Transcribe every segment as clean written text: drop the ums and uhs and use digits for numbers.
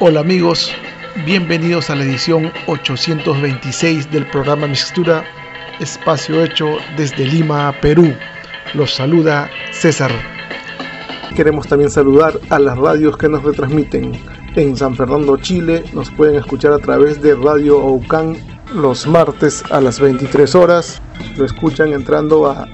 Hola amigos, bienvenidos a la edición 826 del programa Mixtura, espacio hecho desde Lima, Perú. Los saluda César. Queremos también saludar a las radios que nos retransmiten. En San Fernando, Chile, nos pueden escuchar a través de Radio Aucán los martes a las 23 horas. Lo escuchan entrando a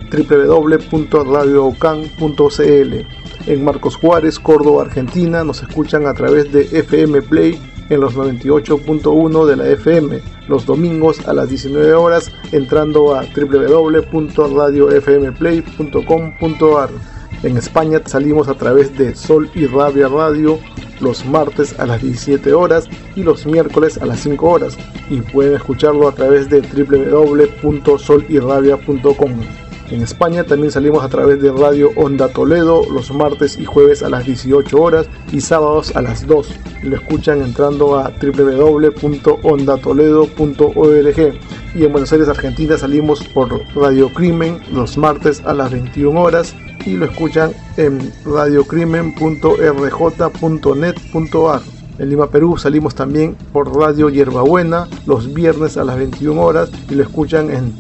www.radioaucán.cl. En Marcos Juárez, Córdoba, Argentina, nos escuchan a través de FM Play en los 98.1 de la FM, los domingos a las 19 horas, entrando a www.radiofmplay.com.ar. En España salimos a través de Sol y Rabia Radio los martes a las 17 horas y los miércoles a las 5 horas, y pueden escucharlo a través de www.solyrabia.com. En España también salimos a través de Radio Onda Toledo los martes y jueves a las 18 horas y sábados a las 2. Lo escuchan entrando a www.ondatoledo.org. Y en Buenos Aires, Argentina, salimos por Radio Crimen los martes a las 21 horas y lo escuchan en radiocrimen.rj.net.ar. En Lima, Perú, salimos también por Radio Yerbabuena los viernes a las 21 horas y lo escuchan en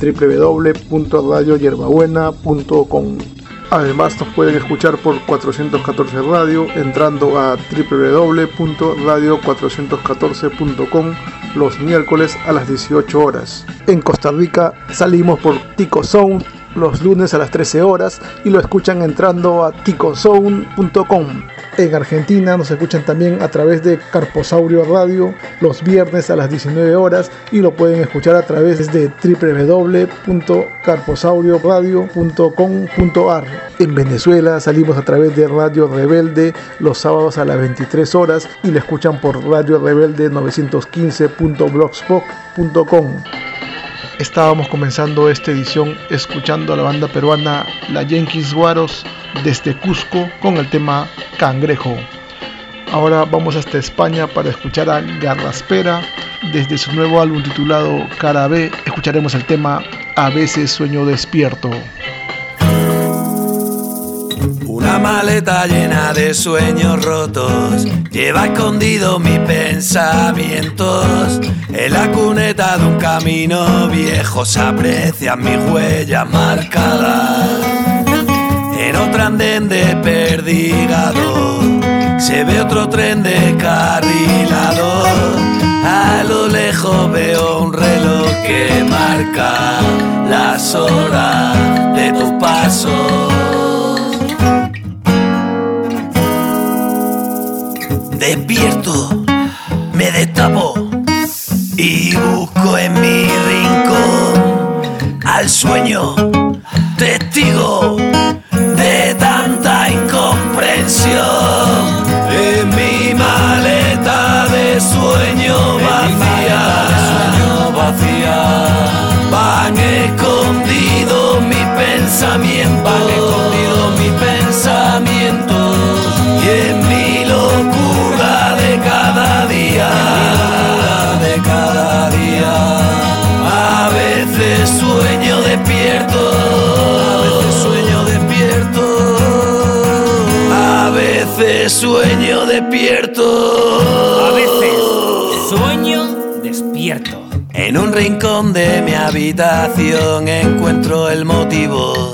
www.radioyerbabuena.com. Además, nos pueden escuchar por 414 Radio entrando a www.radio414.com los miércoles a las 18 horas. En Costa Rica salimos por Tico Sound los lunes a las 13 horas y lo escuchan entrando a ticosound.com. En Argentina nos escuchan también a través de Carposaurio Radio los viernes a las 19 horas y lo pueden escuchar a través de www.carposaurioradio.com.ar. En Venezuela salimos a través de Radio Rebelde los sábados a las 23 horas y lo escuchan por Radio Rebelde 915.blogspot.com. Estábamos comenzando esta edición escuchando a la banda peruana La Yankees Guaros desde Cusco con el tema Cangrejo. Ahora vamos hasta España para escuchar a Garraspera. Desde su nuevo álbum titulado Cara B escucharemos el tema A veces sueño despierto. Una maleta llena de sueños rotos lleva escondido mis pensamientos. En la cuneta de un camino viejo se aprecian mis huellas marcadas. En otro andén de Perdigado se ve otro tren descarrilado. A lo lejos veo un reloj que marca las horas de tu paso. Despierto, me destapo y busco en mi rincón al sueño, testigo de tanta incomprensión. En mi maleta de sueño vacía, van escondidos mis pensamientos, y en mi locura de cada día, a veces sueño despierto, a veces sueño despierto. En un rincón de mi habitación encuentro el motivo.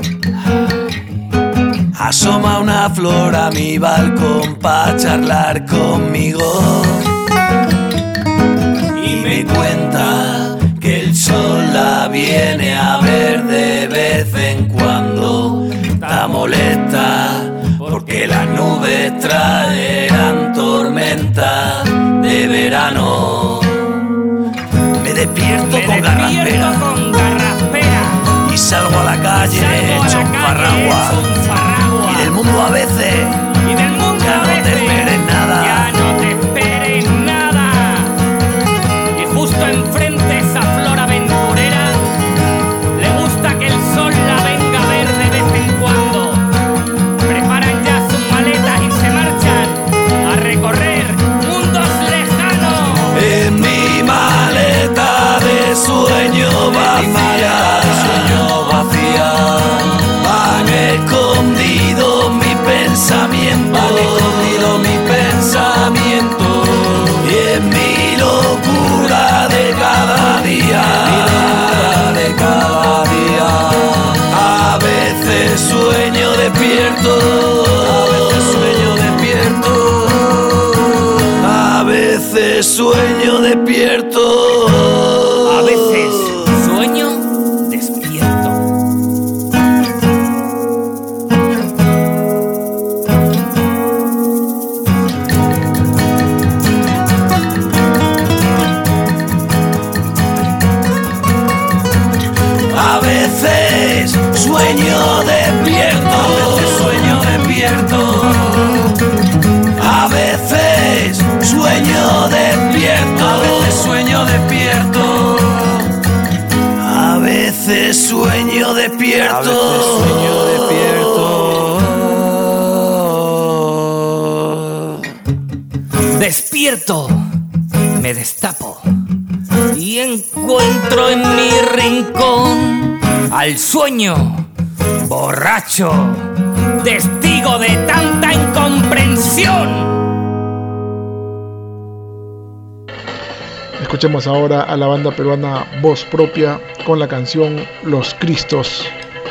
Asoma una flor a mi balcón pa' charlar conmigo y me cuenta que el sol la viene a ver de vez en cuando. Está molesta porque las nubes traerán tormenta de verano. Me despierto con garraspera y salgo a la calle hecho un farragua. Y del mundo a veces ya no te esperes nada. Y justo enfrente esa flor aventurera le gusta que el sol la venga a ver de vez en cuando. Preparan ya sus maletas y se marchan a recorrer mundos lejanos. En mi maleta de sueño vacía, van escondidos mis pensamientos. despierto, a veces sueño despierto, A veces sueño despierto. a veces sueño despierto, a veces sueño despierto, a veces sueño despierto, a veces sueño despierto, a veces sueño despierto. Despierto, me destapo y encuentro en mi rincón al sueño borracho, testigo de tanta incomprensión. Escuchemos ahora a la banda peruana Voz Propia con la canción Los Cristos.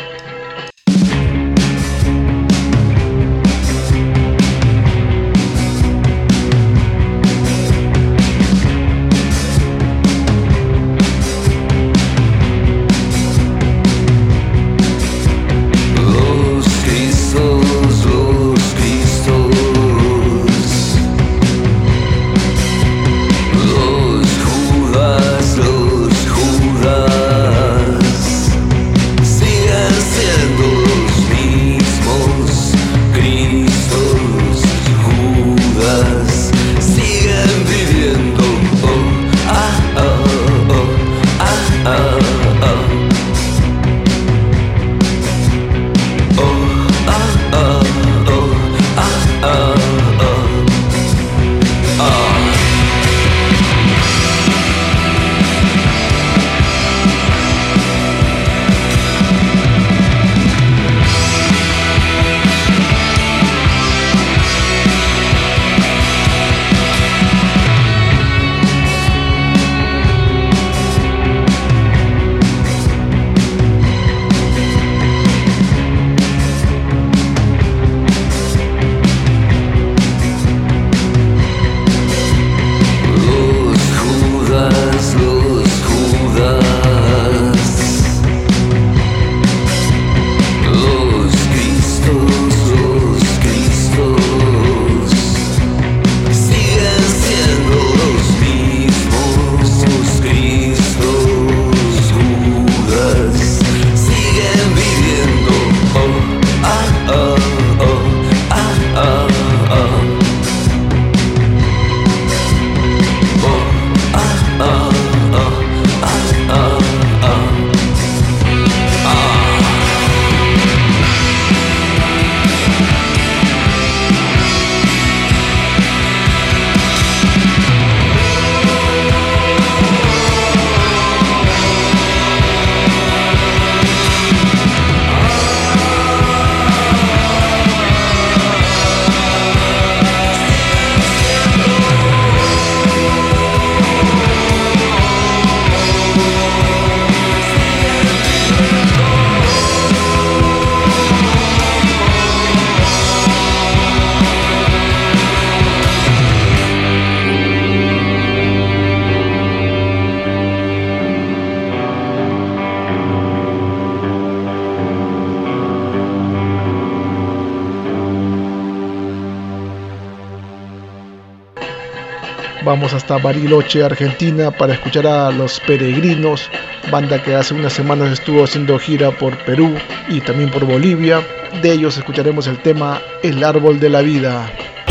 Vamos hasta Bariloche, Argentina, para escuchar a Los Peregrinos, banda que hace unas semanas estuvo haciendo gira por Perú y también por Bolivia. De ellos escucharemos el tema El Árbol de la Vida.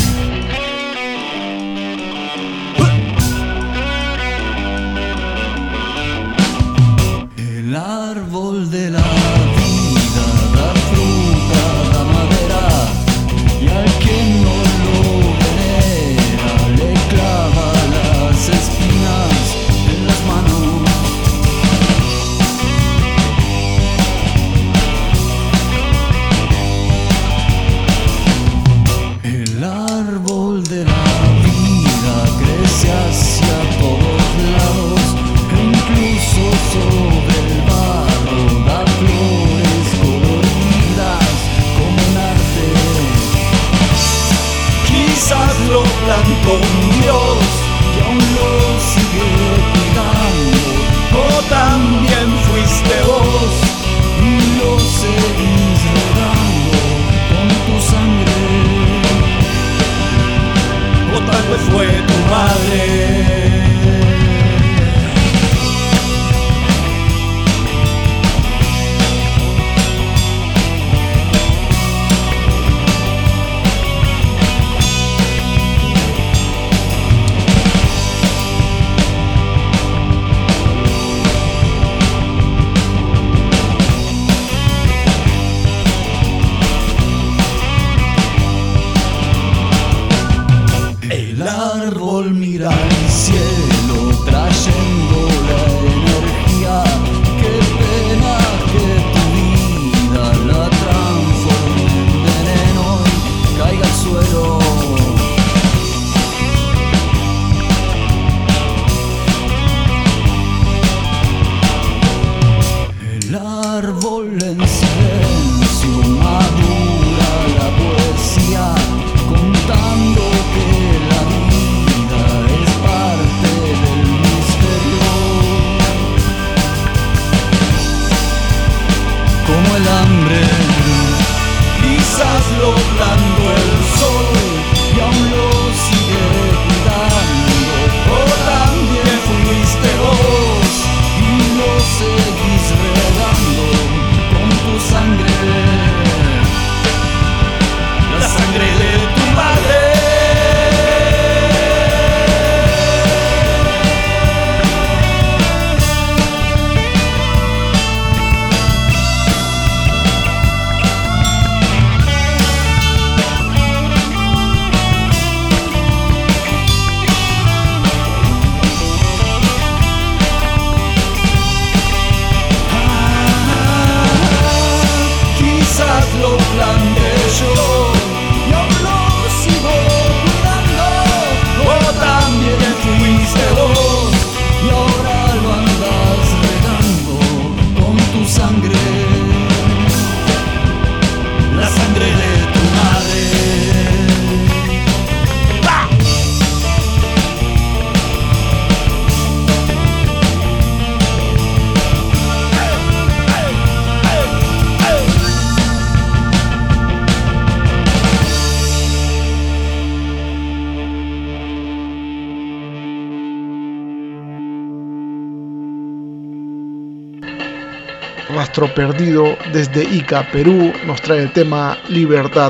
El árbol de la vida da fruta, da madera, y al que no lo venera le clava las espinas en las manos. El con Dios y aún lo sigue cuidando. O también fuiste vos y lo seguís regando con tu sangre. O tal vez fue tu madre. El árbol mira al cielo trayendo la energía. Qué pena que tu vida la transforme en veneno y caiga al suelo. El árbol en silencio madura la poesía, contando que la vida es parte del misterio. Como el hambre, quizás logrando el sol y aún lo sigue cuidando. O también fuiste vos y lo seguís regando con tu sangre. La sangre de tu madre. Quizás lo planté yo y aún lo sigo cuidando. O también fuiste vos y ahora lo andas regando con tu sangre. La sangre de tu madre. ¡Ah! Rastro Perdido desde Ica, Perú, nos trae el tema Libertad.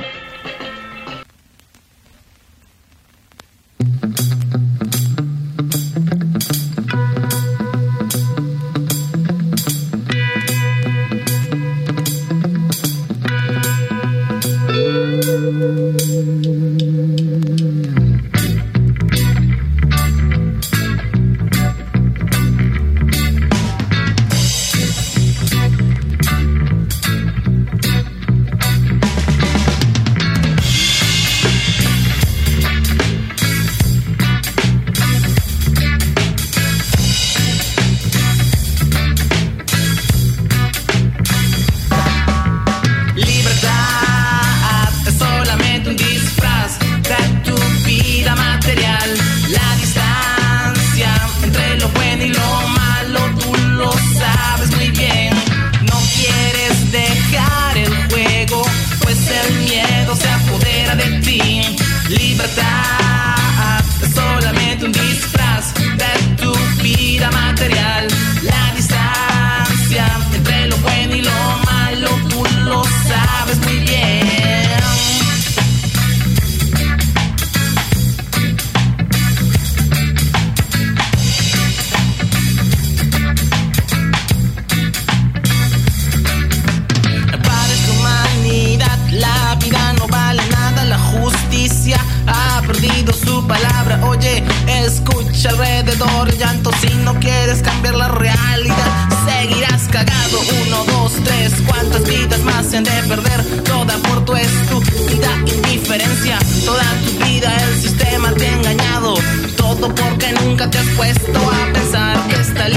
alrededor llanto. Si no quieres cambiar la realidad, seguirás cagado. 1, 2, 3, ¿cuántas vidas más se han de perder? Toda por tu estúpida indiferencia. Toda tu vida el sistema te ha engañado. Todo porque nunca te has puesto a pensar que esta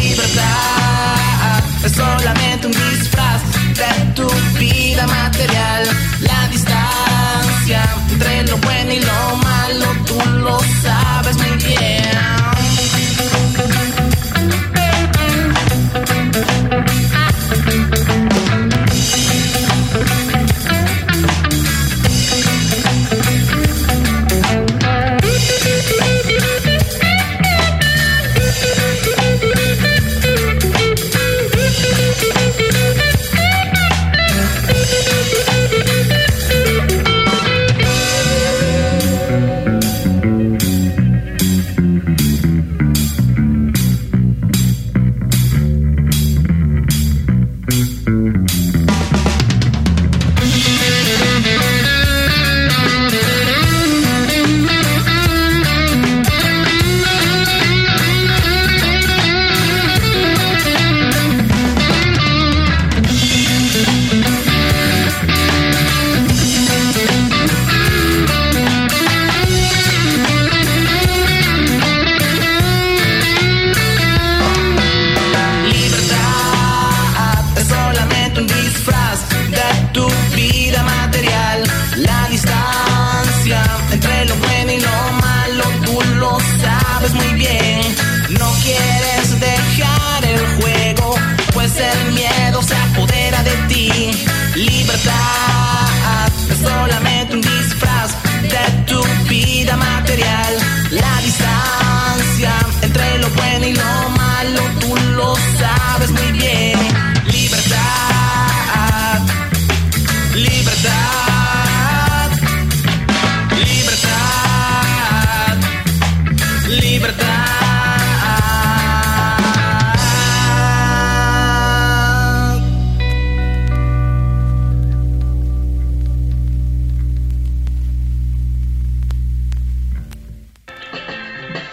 libertad es solamente un disfraz de tu vida material. La distancia entre lo bueno y lo malo, tú lo sabes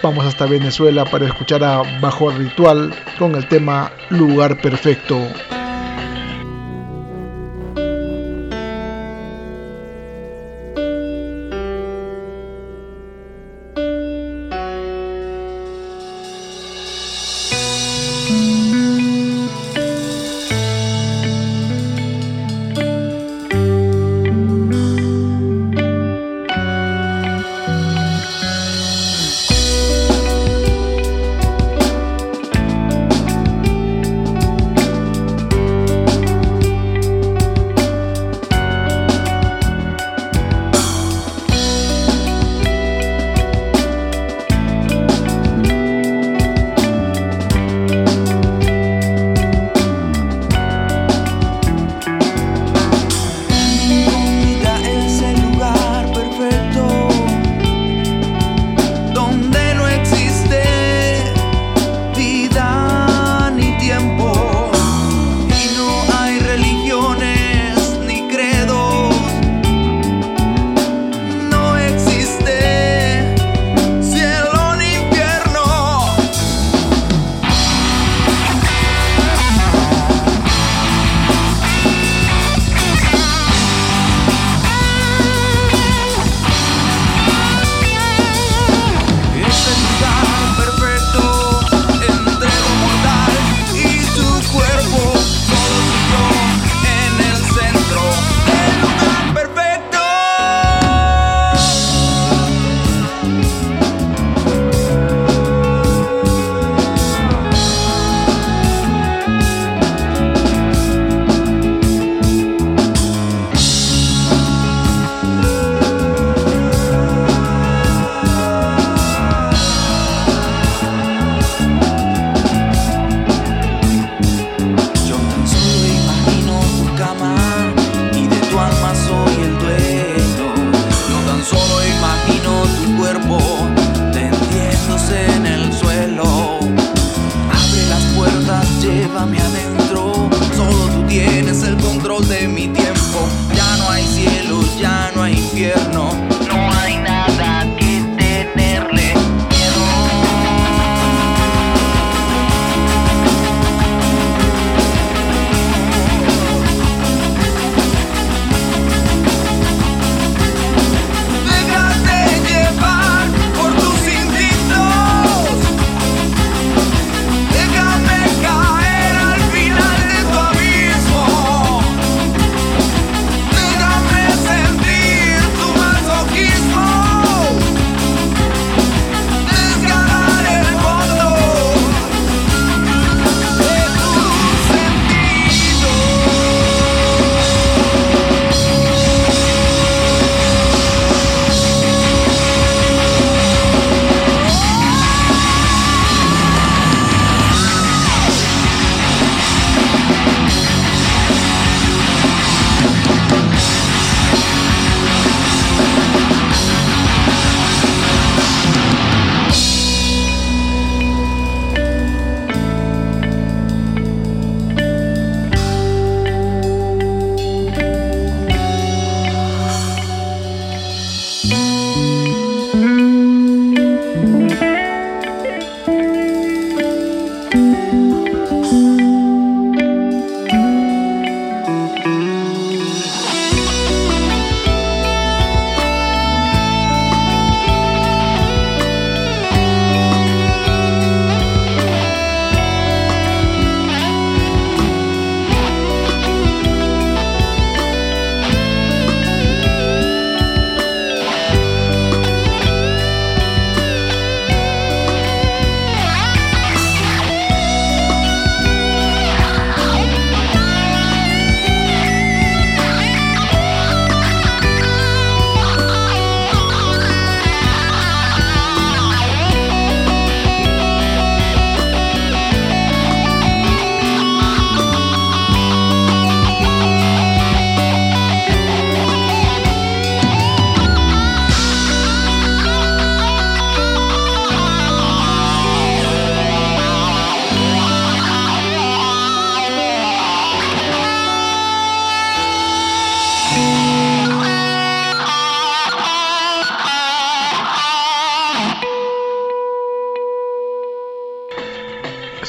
Vamos hasta Venezuela para escuchar a Bajo Ritual con el tema Lugar Perfecto.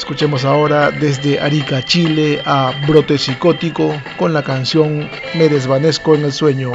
Escuchemos ahora desde Arica, Chile, a Brote Psicótico con la canción Me desvanezco en el sueño.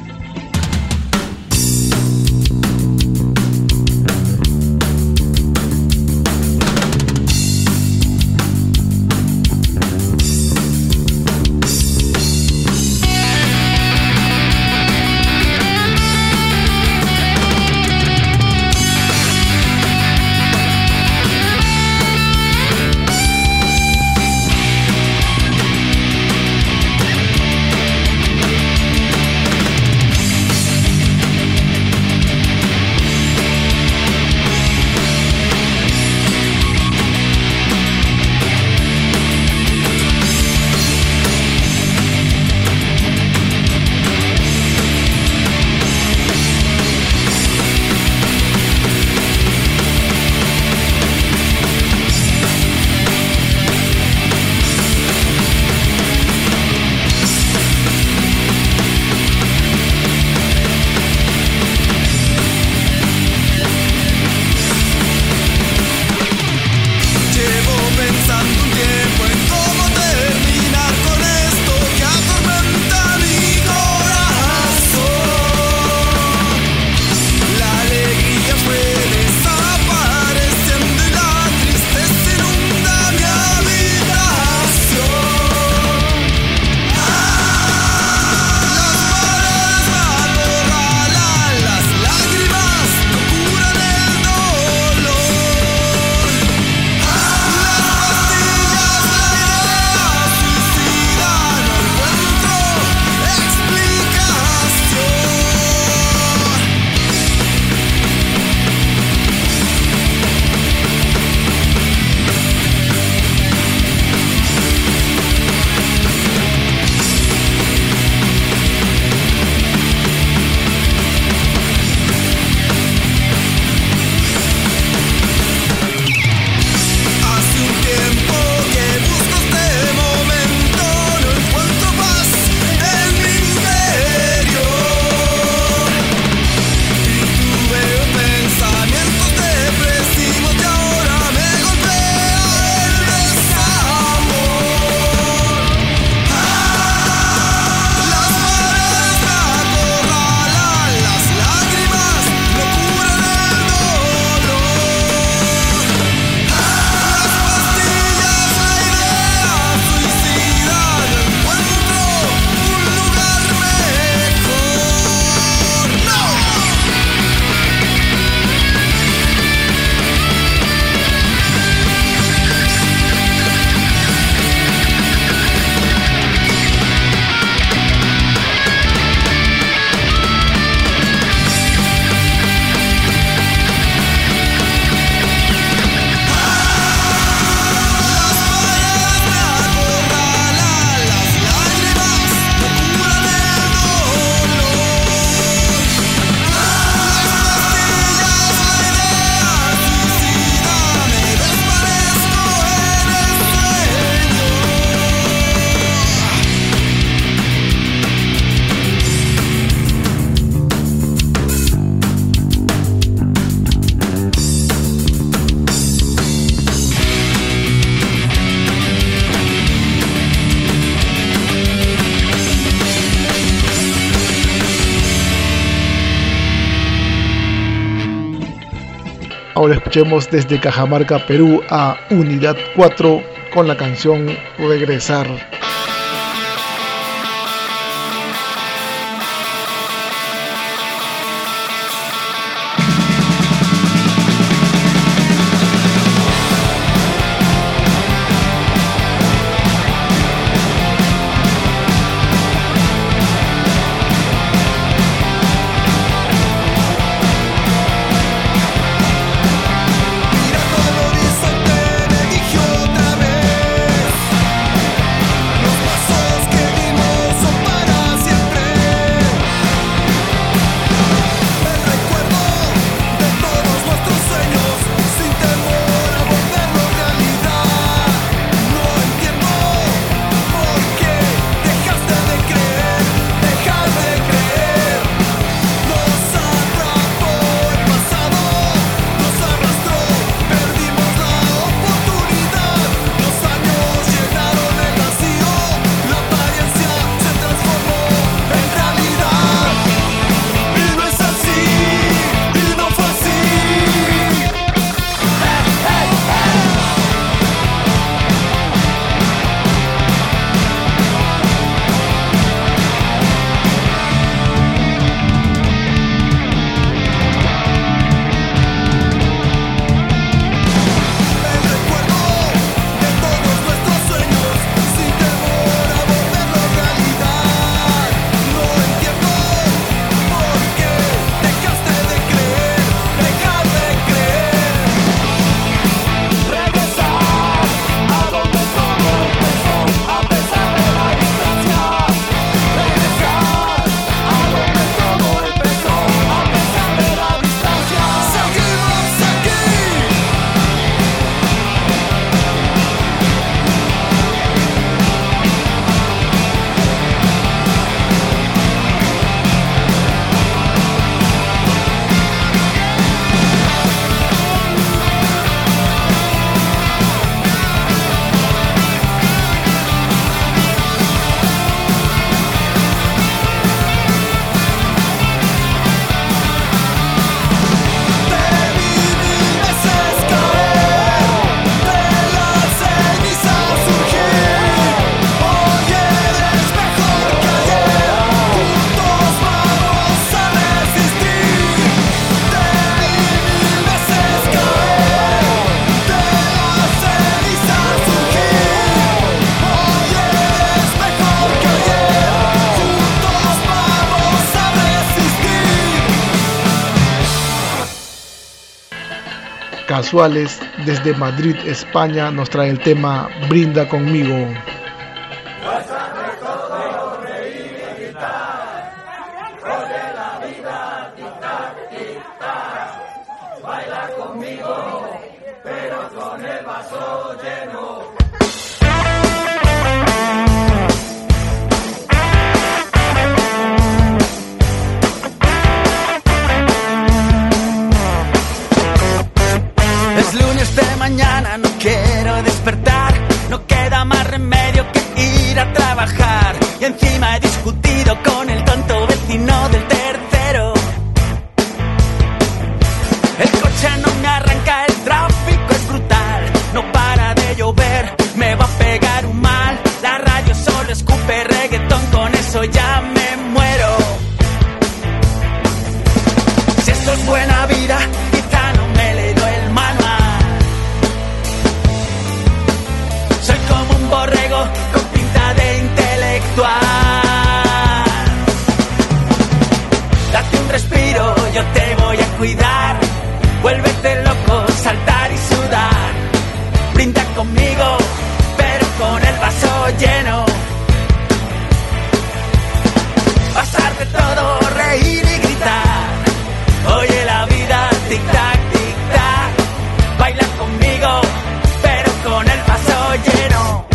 Ahora escuchemos desde Cajamarca, Perú, a Unidad 4 con la canción Regresar. Mirando el horizonte me dije otra vez Casuales desde Madrid, España, nos trae el tema Brinda conmigo. Mañana no quiero despertar, no queda más remedio que ir a trabajar. Y encima he discutido con el tonto vecino del tercero. El coche no me arranca, el tráfico es brutal, no para de llover, me va a pegar un mal. La radio solo escupe reggaetón, con eso ya me muero. Si esto es buena vida, quizá no me he leído el manual. Borrego con pinta de intelectual. Date un respiro, yo te voy a cuidar. Vuélvete loco, saltar y sudar. Brinda conmigo, pero con el vaso lleno. Pasar de todo, reír y gritar. Oye la vida, tic tac, tic tac. Baila conmigo, pero con el vaso lleno.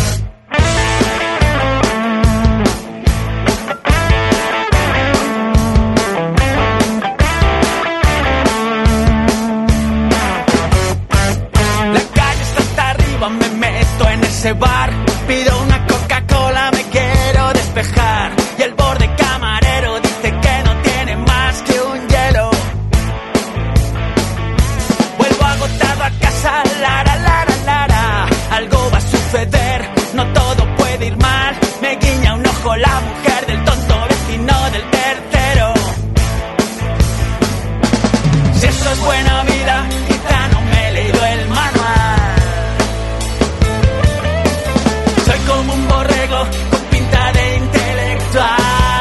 Me meto en ese bar, pido una Coca-Cola, me quiero despejar. Y el borde camarero dice que no tiene más que un hielo. Vuelvo agotado a casa, lara, lara, lara. Algo va a suceder, no todo puede ir mal. Me guiña un ojo la mujer del tonto vecino del tercero. Si esto es buena vida, quizá no me he leído el manual. Soy como un borrego con pinta de intelectual.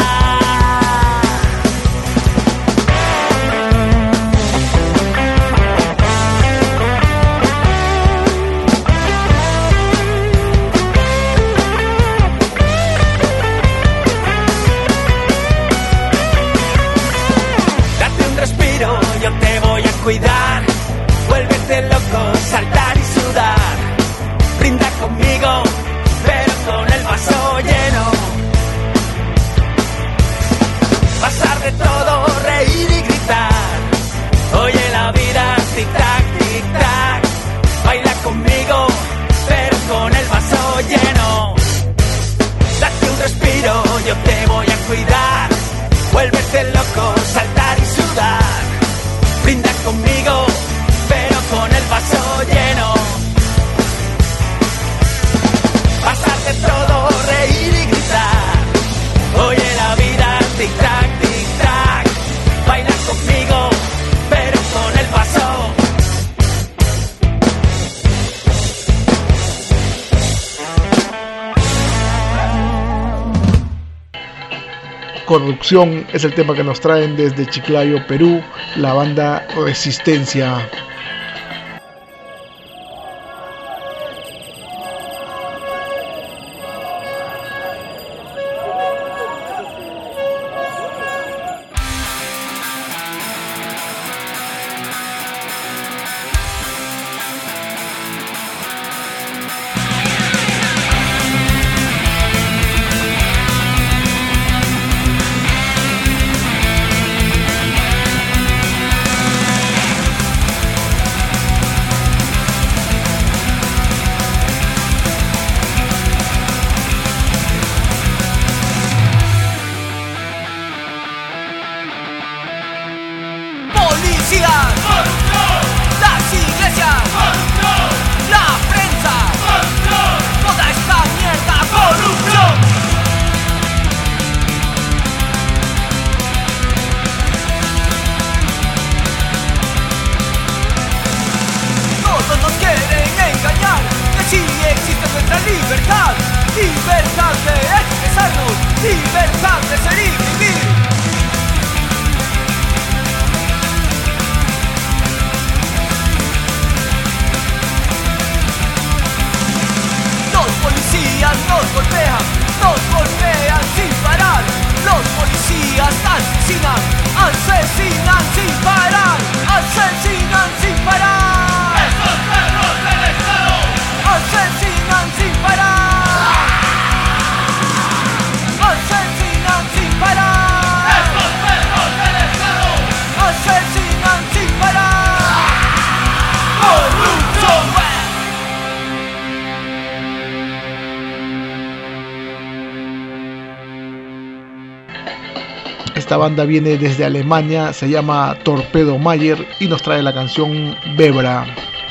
Date un respiro, yo te voy a cuidar. Vuélvete loco, saltar y sudar. Brinda conmigo, pero con el vaso lleno. Pasar de todo, reír y gritar. Oye la vida, tic tac, tic tac. Baila conmigo, pero con el vaso lleno. Date un respiro, yo te voy a cuidar. Vuélvete loco, saltar y sudar. Brinda conmigo, pero con el vaso lleno. Pasar de todo, reír y gritar. Oye la vida, tic tac, tic tac. Baila conmigo, pero con el vaso. Corrupción es el tema que nos traen desde Chiclayo, Perú, la banda Resistencia. libertad de ser y vivir. Esta banda viene desde Alemania, se llama Torpedo Mayer y nos trae la canción Bebra.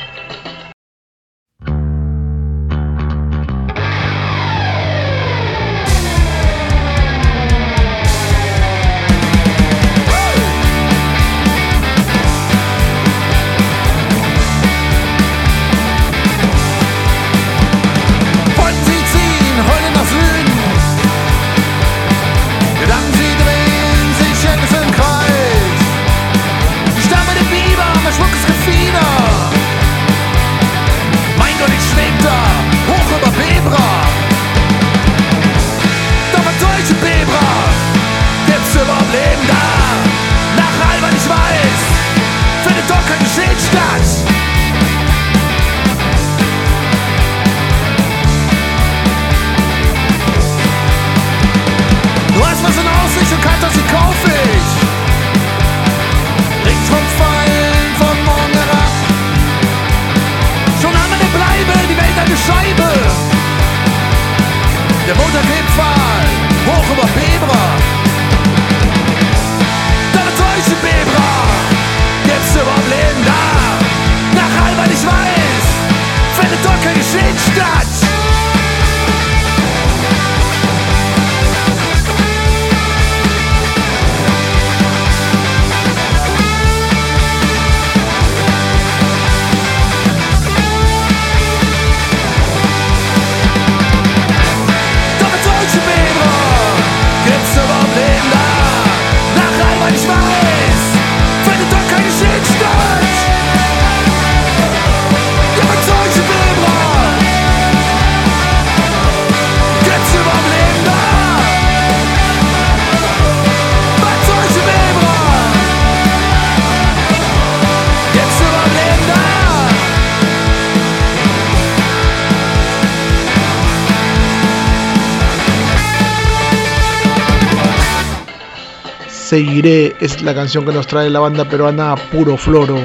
Seguiré es la canción que nos trae la banda peruana Puro Floro.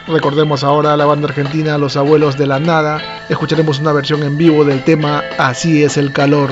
Recordemos ahora a la banda argentina Los Abuelos de la Nada. Escucharemos una versión en vivo del tema Así es el calor.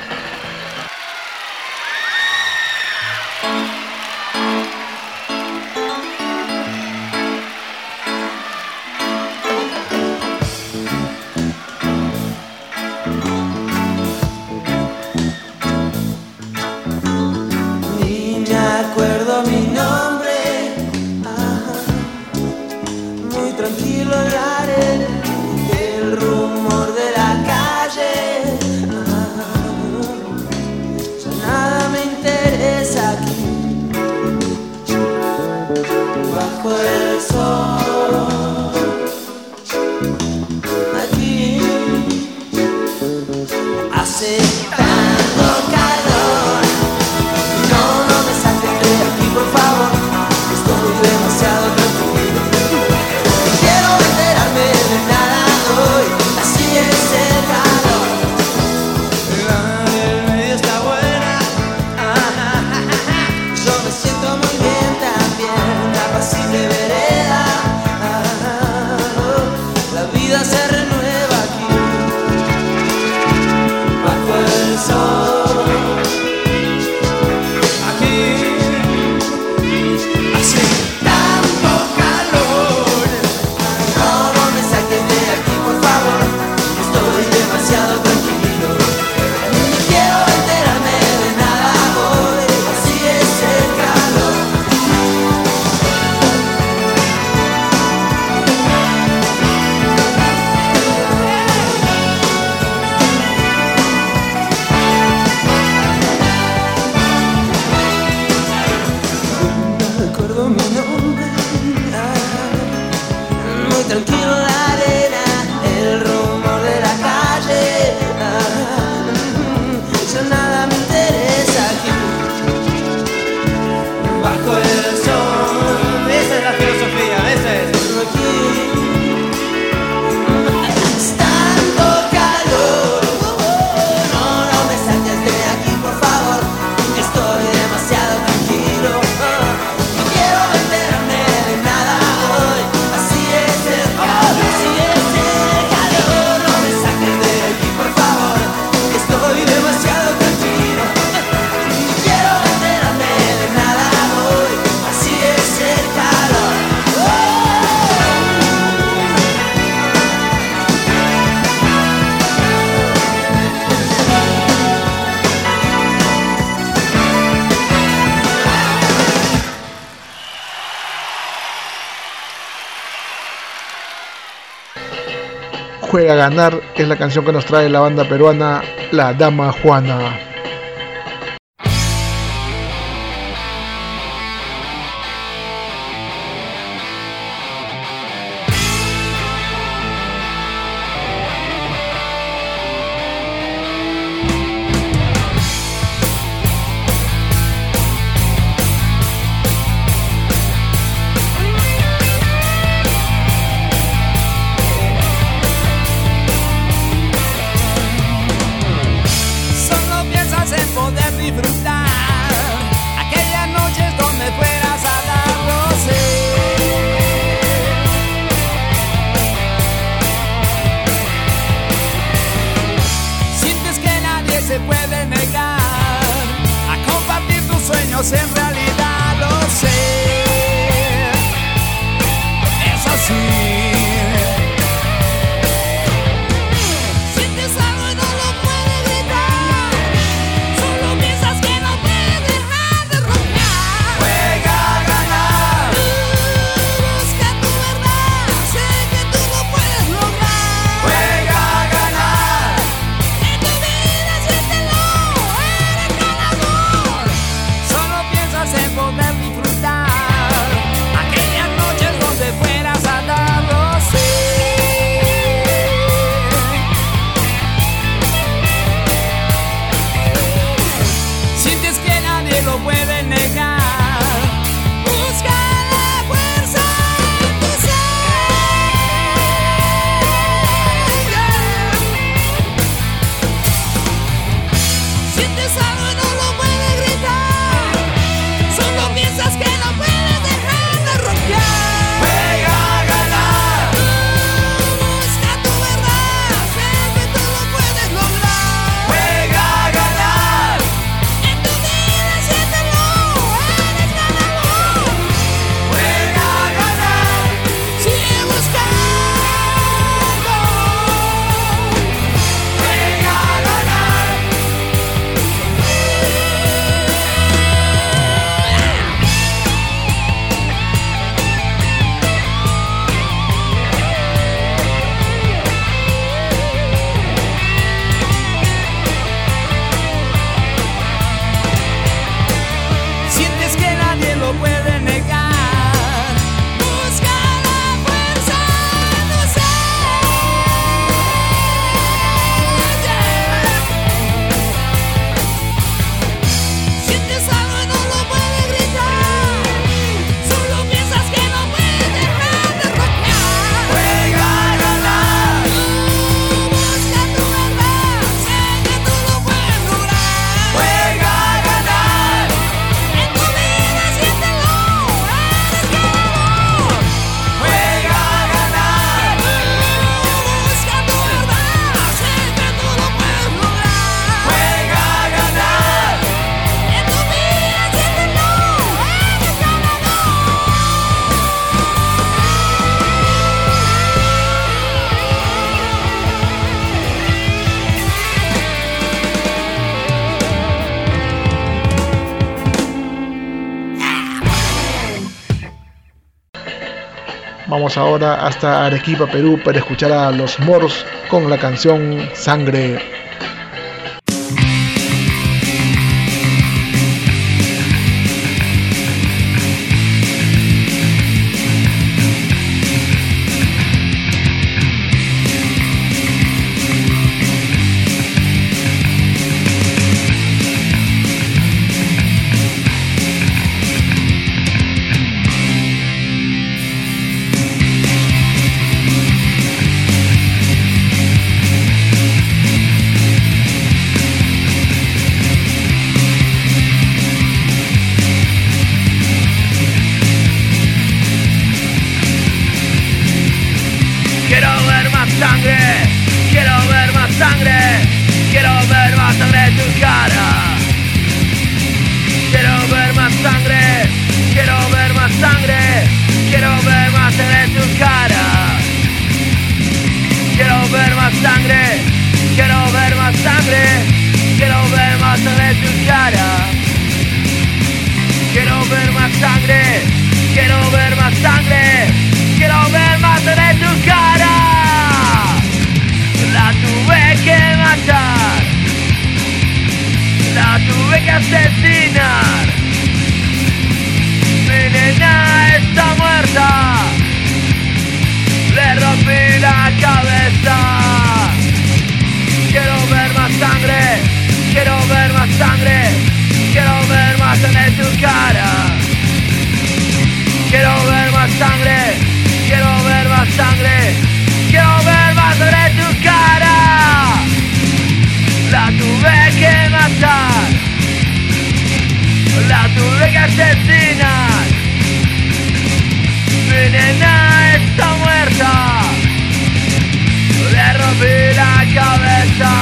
Juega a ganar es la canción que nos trae la banda peruana La Dama Juana. En realidad lo sé, es así. Sientes algo y no lo puedes gritar, solo piensas que no puedes dejar de roncar. Juega a ganar, busca tu verdad, sé que tú lo puedes lograr. Juega a ganar, en tu vida siéntelo, eres ganador. Solo piensa Vamos ahora hasta Arequipa, Perú, para escuchar a Los Moros con la canción Sangre. Asesinar, mi nena está muerta, le rompí la cabeza. Quiero ver más sangre, quiero ver más sangre, quiero ver más sangre en tu cara. Quiero ver más sangre, quiero ver más sangre, quiero ver más sangre en tu cara. La tuve que matar, la tuve que asesinar. Mi nena está muerta, le rompí la cabeza.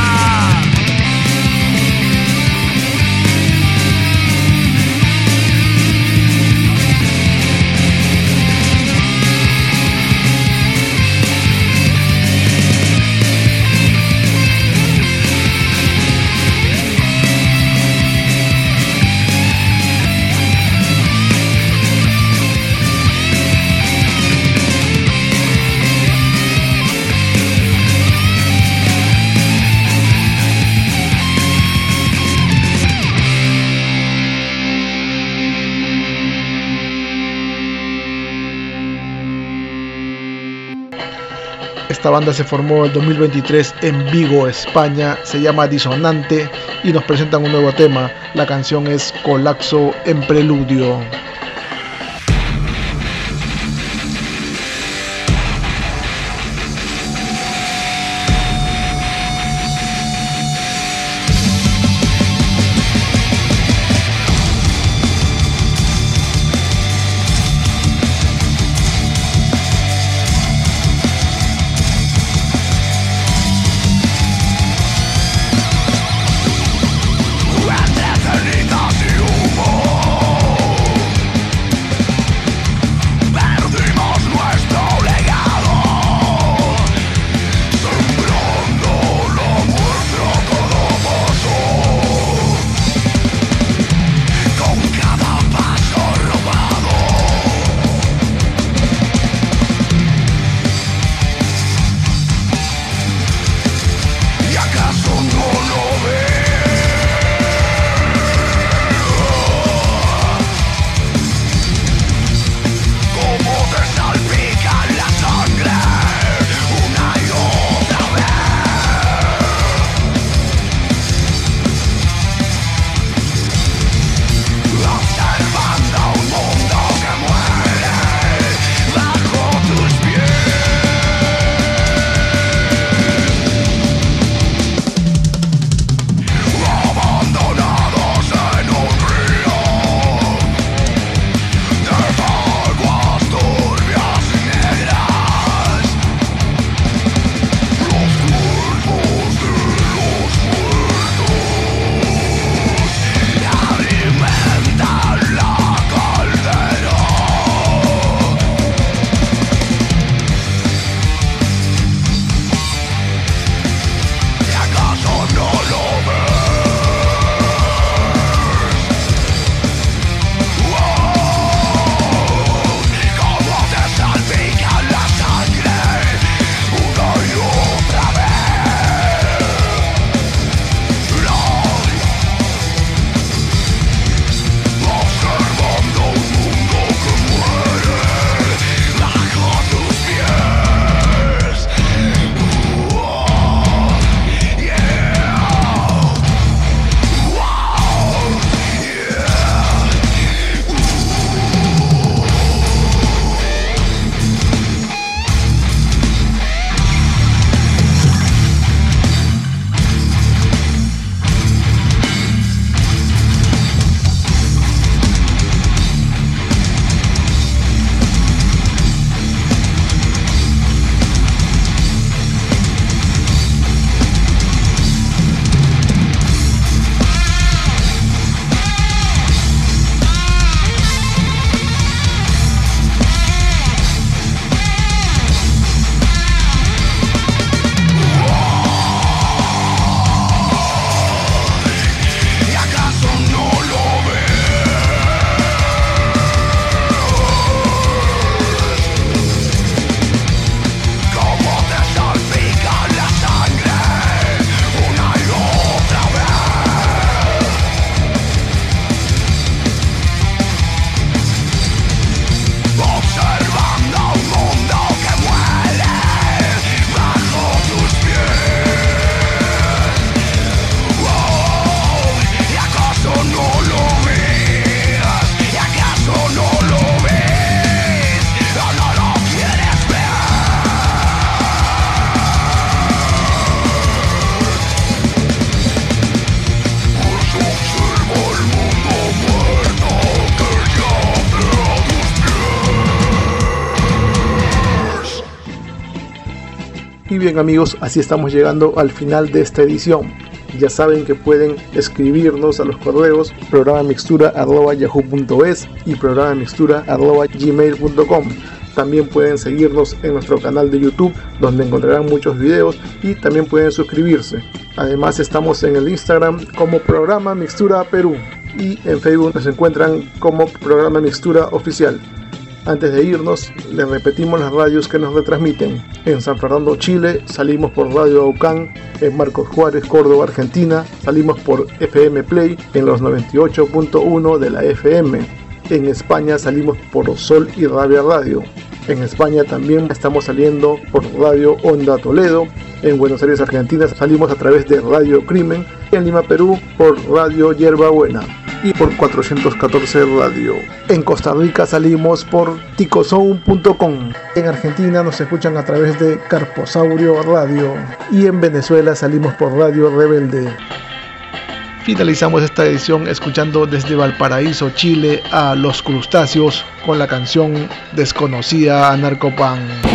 Esta banda se formó en 2023 en Vigo, España, se llama Disonante y nos presentan un nuevo tema. La canción es Colapso en Preludio. Y bien amigos, así estamos llegando al final de esta edición. Ya saben que pueden escribirnos a los correos programamixtura@yahoo.es y programamixtura@gmail.com. También pueden seguirnos en nuestro canal de YouTube, donde encontrarán muchos videos, y también pueden suscribirse. Además estamos en el Instagram como Programa Mixtura Perú y en Facebook nos encuentran como Programa Mixtura Oficial. Antes de irnos, les repetimos las radios que nos retransmiten. En San Fernando, Chile, salimos por Radio Aucán. En Marcos Juárez, Córdoba, Argentina, salimos por FM Play en los 98.1 de la FM. En España salimos por Sol y Rabia Radio. En España también estamos saliendo por Radio Onda Toledo. En Buenos Aires, Argentina, salimos a través de Radio Crimen. Y en Lima, Perú, por Radio Yerba Buena y por 414 Radio. En Costa Rica salimos por ticozone.com. En Argentina nos escuchan a través de Carposaurio Radio. Y en Venezuela salimos por Radio Rebelde. Finalizamos esta edición escuchando desde Valparaíso, Chile, a Los Crustáceos con la canción Desconocida a Narcopan.